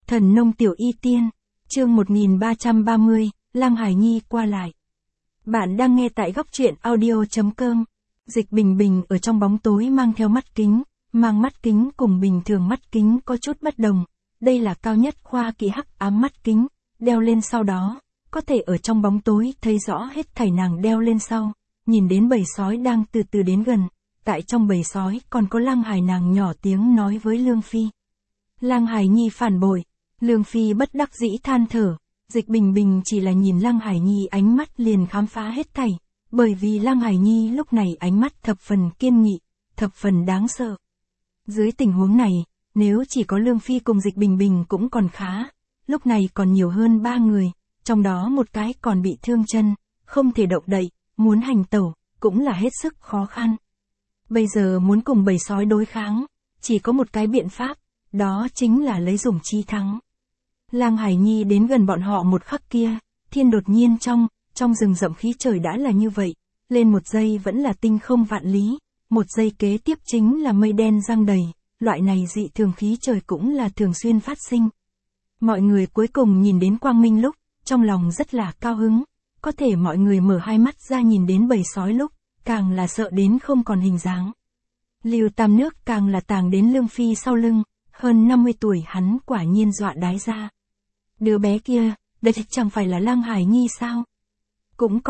Thần nông tiểu y tiên, chương 1330, Lăng Hải Nhi qua lại. Bạn đang nghe tại góc truyện audio.com. Dịch Bình Bình ở trong bóng tối mang theo mắt kính, mang mắt kính cùng bình thường mắt kính có chút bất đồng. Đây là cao nhất khoa kỹ hắc ám mắt kính, đeo lên sau đó, có thể ở trong bóng tối thấy rõ hết thảy nàng đeo lên sau, nhìn đến bầy sói đang từ từ đến gần. Tại trong bầy sói còn có Lăng Hải, nàng nhỏ tiếng nói với Lương Phi. Lăng Hải Nhi phản bội. Lương Phi bất đắc dĩ than thở, Dịch Bình Bình chỉ là nhìn Lăng Hải Nhi ánh mắt liền khám phá hết thảy, bởi vì Lăng Hải Nhi lúc này ánh mắt thập phần kiên nghị, thập phần đáng sợ. Dưới tình huống này, nếu chỉ có Lương Phi cùng Dịch Bình Bình cũng còn khá, lúc này còn nhiều hơn 3 người, trong đó một cái còn bị thương chân, không thể động đậy, muốn hành tẩu, cũng là hết sức khó khăn. Bây giờ muốn cùng bầy sói đối kháng, chỉ có một cái biện pháp, đó chính là lấy dùng chi thắng. Lăng Hải Nhi đến gần bọn họ một khắc kia, thiên đột nhiên trong rừng rậm khí trời đã là như vậy, lên một giây vẫn là tinh không vạn lý, một giây kế tiếp chính là mây đen giăng đầy, loại này dị thường khí trời cũng là thường xuyên phát sinh. Mọi người cuối cùng nhìn đến quang minh lúc, trong lòng rất là cao hứng, có thể mọi người mở hai mắt ra nhìn đến bầy sói lúc, càng là sợ đến không còn hình dáng. Lưu Tam Nước càng là tàng đến Lương Phi sau lưng, hơn 50 tuổi hắn quả nhiên dọa đái ra. Đứa bé kia, đây chẳng phải là Lăng Hải Nhi sao? Cũng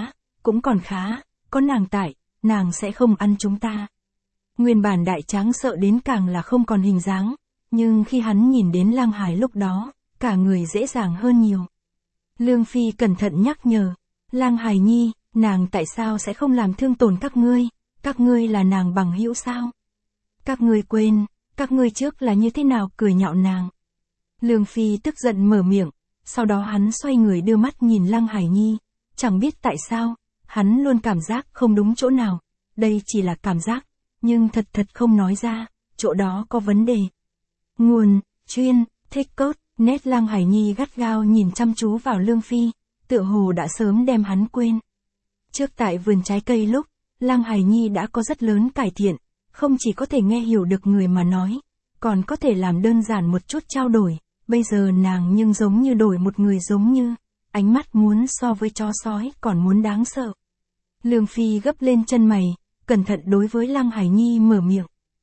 còn khá, có nàng tại, nàng sẽ không ăn chúng ta. Nguyên bản đại tráng sợ đến càng là không còn hình dáng, nhưng khi hắn nhìn đến Lăng Hải lúc đó, cả người dễ dàng hơn nhiều. Lương Phi cẩn thận nhắc nhở, Lăng Hải Nhi, nàng tại sao sẽ không làm thương tổn các ngươi là nàng bằng hữu sao? Các ngươi quên, các ngươi trước là như thế nào cười nhạo nàng. Lương Phi tức giận mở miệng, sau đó hắn xoay người đưa mắt nhìn Lăng Hải Nhi, chẳng biết tại sao, hắn luôn cảm giác không đúng chỗ nào, đây chỉ là cảm giác, nhưng thật không nói ra, chỗ đó có vấn đề. Nguồn, chuyên, thích cốt, nét Lăng Hải Nhi gắt gao nhìn chăm chú vào Lương Phi, tựa hồ đã sớm đem hắn quên. Trước tại vườn trái cây lúc, Lăng Hải Nhi đã có rất lớn cải thiện, không chỉ có thể nghe hiểu được người mà nói, còn có thể làm đơn giản một chút trao đổi, bây giờ nàng nhưng giống như đổi một người, giống như, ánh mắt muốn so với chó sói còn muốn đáng sợ. Lương Phi gấp lên chân mày, cẩn thận đối với Lăng Hải Nhi mở miệng.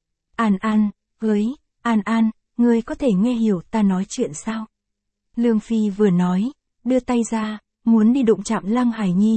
An, ngươi có thể nghe hiểu ta nói chuyện sao? Lương Phi vừa nói, đưa tay ra, muốn đi đụng chạm Lăng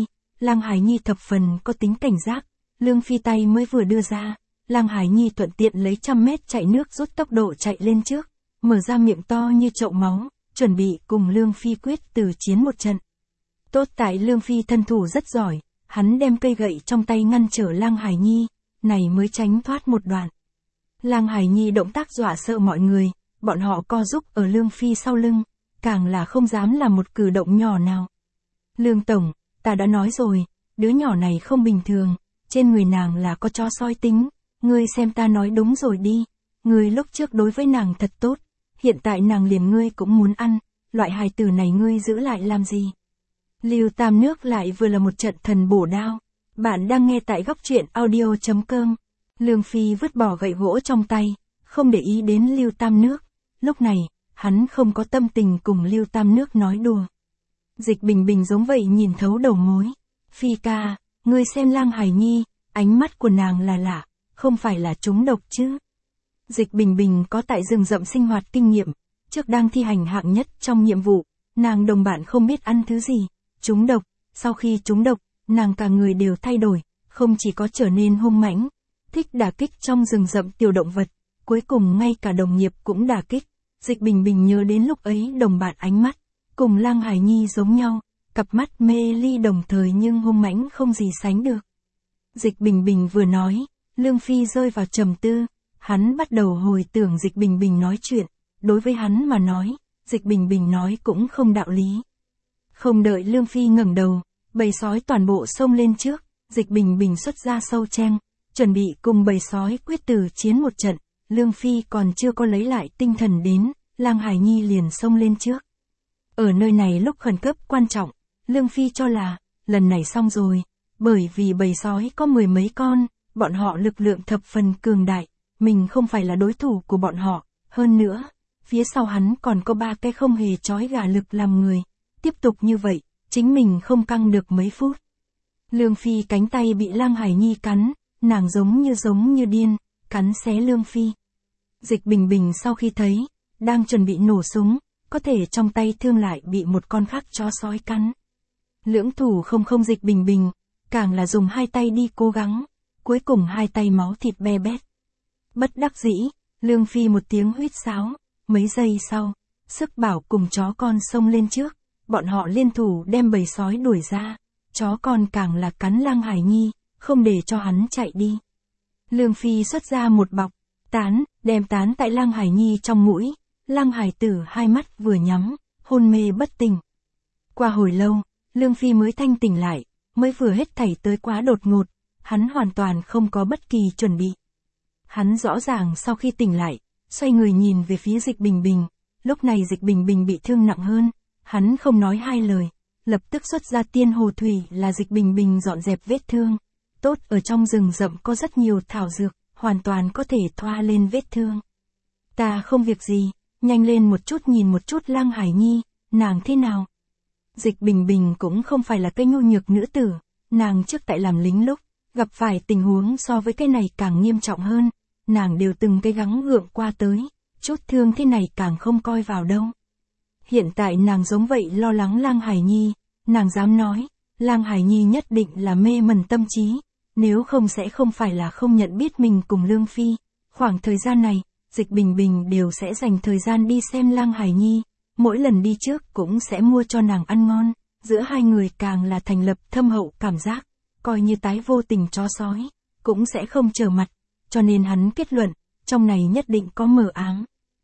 Hải Nhi thập phần có tính cảnh giác, Lương Phi tay mới vừa đưa ra, Lăng Hải Nhi thuận tiện lấy 100 mét chạy nước rút tốc độ chạy lên trước, mở ra miệng to như chậu máu, chuẩn bị cùng Lương Phi quyết tử chiến một trận. Tốt tại Lương Phi thân thủ rất giỏi, hắn đem cây gậy trong tay ngăn trở Lăng Hải Nhi, này mới tránh thoát một đoạn. Lăng Hải Nhi động tác dọa sợ mọi người, bọn họ co giúp ở Lương Phi sau lưng, càng là không dám làm một cử động nhỏ nào. Lương Tổng, ta đã nói rồi, đứa nhỏ này không bình thường, trên người nàng là có chó sói tính, ngươi xem ta nói đúng rồi đi, ngươi lúc trước đối với nàng thật tốt, hiện tại nàng liền ngươi cũng muốn ăn, loại hài tử này ngươi giữ lại làm gì? Lưu Tam Nước lại vừa là một trận thần bổ đao. Bạn đang nghe tại góc truyện audio.com. Lương Phi vứt bỏ gậy gỗ trong tay, không để ý đến Lưu Tam Nước. Lúc này, hắn không có tâm tình cùng Lưu Tam Nước nói đùa. Dịch Bình Bình giống vậy nhìn thấu đầu mối. Phi ca, ngươi xem Lăng Hải Nhi, ánh mắt của nàng là lạ, không phải là trúng độc chứ? Dịch Bình Bình có tại rừng rậm sinh hoạt kinh nghiệm, trước đang thi hành hạng nhất trong nhiệm vụ, nàng đồng bạn không biết ăn thứ gì, trúng độc, sau khi trúng độc, nàng cả người đều thay đổi, không chỉ có trở nên hung mãnh, thích đả kích trong rừng rậm tiểu động vật, cuối cùng ngay cả đồng nghiệp cũng đả kích. Dịch Bình Bình nhớ đến lúc ấy đồng bạn ánh mắt, cùng Lăng Hải Nhi giống nhau, cặp mắt mê ly đồng thời nhưng hung mãnh không gì sánh được. Dịch Bình Bình vừa nói, Lương Phi rơi vào trầm tư. Hắn bắt đầu hồi tưởng Dịch Bình Bình nói chuyện, đối với hắn mà nói, Dịch Bình Bình nói cũng không đạo lý. Không đợi Lương Phi ngẩng đầu, bầy sói toàn bộ xông lên trước, Dịch Bình Bình xuất ra sâu cheng, chuẩn bị cùng bầy sói quyết tử chiến một trận, Lương Phi còn chưa có lấy lại tinh thần đến, Lăng Hải Nhi liền xông lên trước. Ở nơi này lúc khẩn cấp quan trọng, Lương Phi cho là, lần này xong rồi, bởi vì bầy sói có 10 mấy con, bọn họ lực lượng thập phần cường đại. Mình không phải là đối thủ của bọn họ, hơn nữa, phía sau hắn còn có 3 cái không hề chói gà lực làm người. Tiếp tục như vậy, chính mình không căng được mấy phút. Lương Phi cánh tay bị Lang Hải Nhi cắn, nàng giống như điên, cắn xé Lương Phi. Dịch Bình Bình sau khi thấy, đang chuẩn bị nổ súng, có thể trong tay thương lại bị một con khác chó sói cắn. Lưỡng thủ không Dịch Bình Bình, càng là dùng 2 tay đi cố gắng, cuối cùng 2 tay máu thịt be bét. Bất đắc dĩ, Lương Phi một tiếng huýt sáo, mấy giây sau, Sức Bảo cùng chó con xông lên trước, bọn họ liên thủ đem bầy sói đuổi ra, chó con càng là cắn Lang Hải Nhi, không để cho hắn chạy đi. Lương Phi xuất ra một bọc, đem tán tại Lang Hải Nhi trong mũi, Lang Hải Tử 2 mắt vừa nhắm, hôn mê bất tỉnh. Qua hồi lâu, Lương Phi mới thanh tỉnh lại, mới vừa hết thảy tới quá đột ngột, hắn hoàn toàn không có bất kỳ chuẩn bị. Hắn rõ ràng sau khi tỉnh lại, xoay người nhìn về phía Dịch Bình Bình, lúc này Dịch Bình Bình bị thương nặng hơn, hắn không nói 2 lời, lập tức xuất ra tiên hồ thủy là Dịch Bình Bình dọn dẹp vết thương. Tốt ở trong rừng rậm có rất nhiều thảo dược, hoàn toàn có thể thoa lên vết thương. Ta không việc gì, nhanh lên một chút nhìn một chút Lang Hải Nhi, nàng thế nào? Dịch Bình Bình cũng không phải là cái nhu nhược nữ tử, nàng trước tại làm lính lúc, gặp phải tình huống so với cái này càng nghiêm trọng hơn, nàng đều từng cái gắng gượng qua tới, chút thương thế này càng không coi vào đâu. Hiện tại nàng giống vậy lo lắng Lang Hải Nhi, nàng dám nói, Lang Hải Nhi nhất định là mê mẩn tâm trí, nếu không sẽ không phải là không nhận biết mình cùng Lương Phi. Khoảng thời gian này, Dịch Bình Bình đều sẽ dành thời gian đi xem Lang Hải Nhi, mỗi lần đi trước cũng sẽ mua cho nàng ăn ngon, giữa hai người càng là thành lập thâm hậu cảm giác, coi như tái vô tình chó sói, cũng sẽ không trở mặt, cho nên hắn kết luận, trong này nhất định có mờ ám.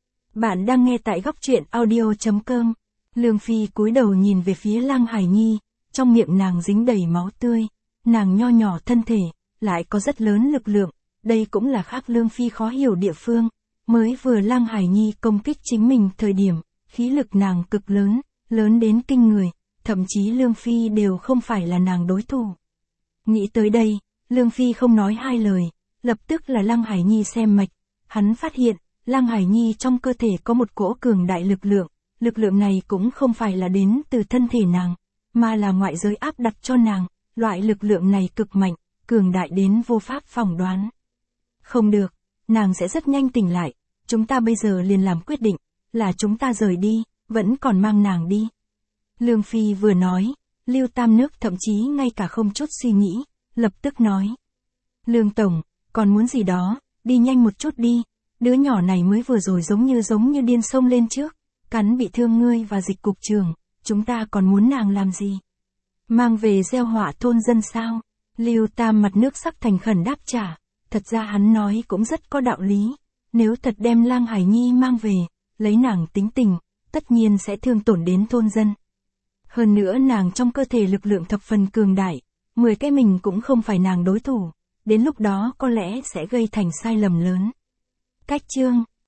Bạn đang nghe tại góc truyện audio.com. Lương Phi cúi đầu nhìn về phía Lang Hải Nhi, trong miệng nàng dính đầy máu tươi, nàng nho nhỏ thân thể, lại có rất lớn lực lượng, đây cũng là khác Lương Phi khó hiểu địa phương. Mới vừa Lang Hải Nhi công kích chính mình thời điểm, khí lực nàng cực lớn, lớn đến kinh người, thậm chí Lương Phi đều không phải là nàng đối thủ. Nghĩ tới đây, Lương Phi không nói 2 lời, lập tức là Lang Hải Nhi xem mạch, hắn phát hiện, Lang Hải Nhi trong cơ thể có một cỗ cường đại lực lượng này cũng không phải là đến từ thân thể nàng, mà là ngoại giới áp đặt cho nàng, loại lực lượng này cực mạnh, cường đại đến vô pháp phỏng đoán. Không được, nàng sẽ rất nhanh tỉnh lại, chúng ta bây giờ liền làm quyết định, là chúng ta rời đi, vẫn còn mang nàng đi. Lương Phi vừa nói, Lưu Tam Nước thậm chí ngay cả không chút suy nghĩ, lập tức nói. Lương Tổng, còn muốn gì đó, đi nhanh một chút đi, đứa nhỏ này mới vừa rồi giống như điên xông lên trước, cắn bị thương ngươi và Dịch cục trưởng, chúng ta còn muốn nàng làm gì? Mang về gieo họa thôn dân sao? Lưu Tam mặt nước sắc thành khẩn đáp trả, thật ra hắn nói cũng rất có đạo lý, nếu thật đem Lang Hải Nhi mang về, lấy nàng tính tình, tất nhiên sẽ thương tổn đến thôn dân. Hơn nữa nàng trong cơ thể lực lượng thập phần cường đại, 10 cái mình cũng không phải nàng đối thủ, đến lúc đó có lẽ sẽ gây thành sai lầm lớn. Cách chương